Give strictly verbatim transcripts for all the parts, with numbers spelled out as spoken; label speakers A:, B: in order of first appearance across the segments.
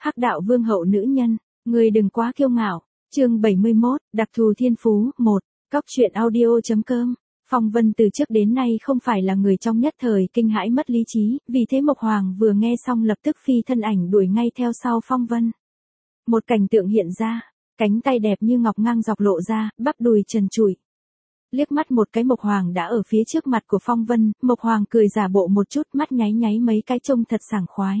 A: Hắc đạo vương hậu nữ nhân, người đừng quá kiêu ngạo. Chương bảy mươi mốt, đặc thù thiên phú, một. Cóc truyện audio chấm com. Phong Vân từ trước đến nay không phải là người trong nhất thời kinh hãi mất lý trí, vì thế Mộc Hoàng vừa nghe xong lập tức phi thân ảnh đuổi ngay theo sau Phong Vân. Một cảnh tượng hiện ra, cánh tay đẹp như ngọc ngang dọc lộ ra, bắp đùi trần trụi. Liếc mắt một cái Mộc Hoàng đã ở phía trước mặt của Phong Vân, Mộc Hoàng cười giả bộ một chút, mắt nháy nháy mấy cái trông thật sảng khoái.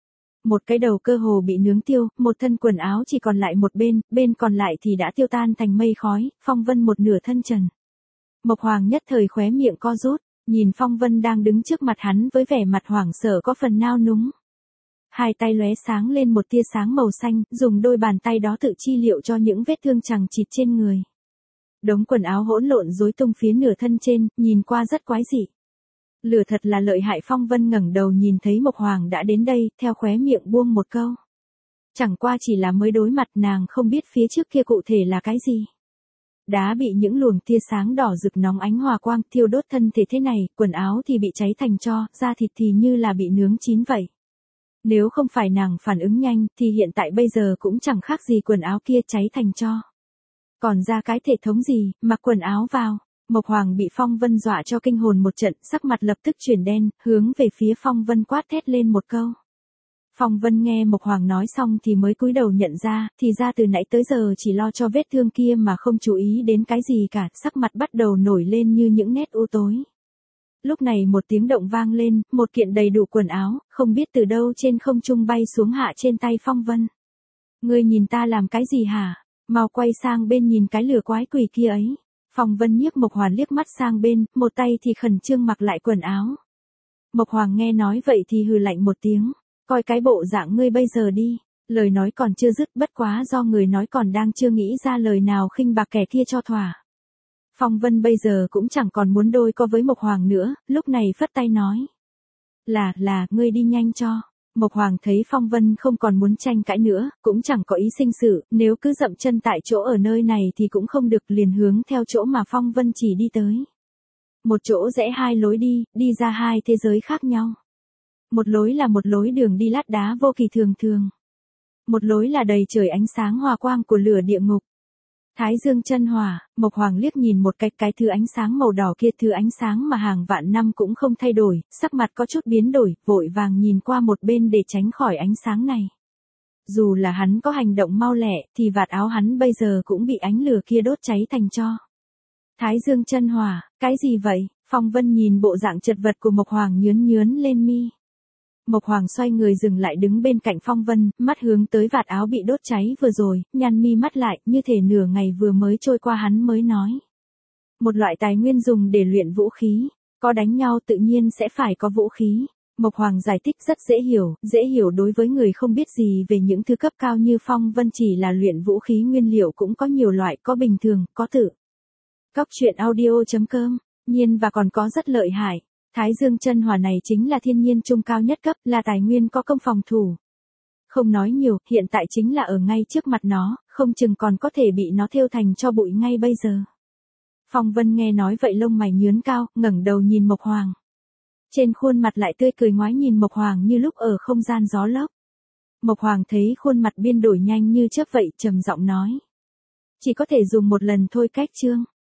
A: Một cái đầu cơ hồ bị nướng tiêu, một thân quần áo chỉ còn lại một bên, bên còn lại thì đã tiêu tan thành mây khói, Phong Vân một nửa thân trần. Mộc Hoàng nhất thời khóe miệng co rút, nhìn Phong Vân đang đứng trước mặt hắn với vẻ mặt hoảng sợ có phần nao núng. Hai tay lóe sáng lên một tia sáng màu xanh, dùng đôi bàn tay đó tự chi liệu cho những vết thương chằng chịt trên người. Đống quần áo hỗn lộn rối tung phía nửa thân trên, nhìn qua rất quái dị. Lửa thật là lợi hại. Phong Vân ngẩng đầu nhìn thấy Mộc Hoàng đã đến đây, theo khóe miệng buông một câu. Chẳng qua chỉ là mới đối mặt, nàng không biết phía trước kia cụ thể là cái gì. Đá bị những luồng tia sáng đỏ rực nóng ánh hòa quang thiêu đốt thân thể thế này, quần áo thì bị cháy thành tro, da thịt thì như là bị nướng chín vậy. Nếu không phải nàng phản ứng nhanh thì hiện tại bây giờ cũng chẳng khác gì quần áo kia cháy thành tro. Còn ra cái thể thống gì, mặc quần áo vào. Mộc Hoàng bị Phong Vân dọa cho kinh hồn một trận, sắc mặt lập tức chuyển đen, hướng về phía Phong Vân quát thét lên một câu. Phong Vân nghe Mộc Hoàng nói xong thì mới cúi đầu nhận ra, thì ra từ nãy tới giờ chỉ lo cho vết thương kia mà không chú ý đến cái gì cả, sắc mặt bắt đầu nổi lên như những nét u tối. Lúc này một tiếng động vang lên, một kiện đầy đủ quần áo, không biết từ đâu trên không trung bay xuống hạ trên tay Phong Vân. Ngươi nhìn ta làm cái gì hả? Mau quay sang bên nhìn cái lửa quái quỷ kia ấy. Phong Vân nhiếc Mộc Hoàng liếc mắt sang bên, một tay thì khẩn trương mặc lại quần áo. Mộc Hoàng nghe nói vậy thì hừ lạnh một tiếng, coi cái bộ dạng ngươi bây giờ đi. Lời nói còn chưa dứt, bất quá do người nói còn đang chưa nghĩ ra lời nào khinh bạc kẻ kia cho thỏa. Phong Vân bây giờ cũng chẳng còn muốn đôi co với Mộc Hoàng nữa, lúc này phất tay nói. Là, là, ngươi đi nhanh cho. Mộc Hoàng thấy Phong Vân không còn muốn tranh cãi nữa, cũng chẳng có ý sinh sự, nếu cứ dậm chân tại chỗ ở nơi này thì cũng không được, liền hướng theo chỗ mà Phong Vân chỉ đi tới. Một chỗ rẽ hai lối đi, đi ra hai thế giới khác nhau. Một lối là một lối đường đi lát đá vô kỳ thường thường. Một lối là đầy trời ánh sáng hòa quang của lửa địa ngục. Thái dương chân hỏa. Mộc Hoàng liếc nhìn một cái cái thứ ánh sáng màu đỏ kia, thứ ánh sáng mà hàng vạn năm cũng không thay đổi, sắc mặt có chút biến đổi, vội vàng nhìn qua một bên để tránh khỏi ánh sáng này. Dù là hắn có hành động mau lẹ, thì vạt áo hắn bây giờ cũng bị ánh lửa kia đốt cháy thành tro. Thái dương chân hỏa, cái gì vậy? Phong Vân nhìn bộ dạng chật vật của Mộc Hoàng nhướn nhướn lên mi. Mộc Hoàng xoay người dừng lại đứng bên cạnh Phong Vân, mắt hướng tới vạt áo bị đốt cháy vừa rồi, nhăn mi mắt lại, như thể nửa ngày vừa mới trôi qua hắn mới nói. Một loại tài nguyên dùng để luyện vũ khí, có đánh nhau tự nhiên sẽ phải có vũ khí. Mộc Hoàng giải thích rất dễ hiểu, dễ hiểu đối với người không biết gì về những thứ cấp cao như Phong Vân, chỉ là luyện vũ khí nguyên liệu cũng có nhiều loại, có bình thường, có tự. Cóc truyện audio chấm com, nhiên và còn có rất lợi hại. Thái dương chân hỏa này chính là thiên nhiên trung cao nhất cấp, là tài nguyên có công phòng thủ. Không nói nhiều, hiện tại chính là ở ngay trước mặt nó, không chừng còn có thể bị nó thiêu thành cho bụi ngay bây giờ. Phong Vân nghe nói vậy lông mày nhướn cao, ngẩng đầu nhìn Mộc Hoàng. Trên khuôn mặt lại tươi cười ngoái nhìn Mộc Hoàng như lúc ở không gian gió lốc. Mộc Hoàng thấy khuôn mặt biên đổi nhanh như chớp vậy, trầm giọng nói. Chỉ có thể dùng một lần thôi cách chương.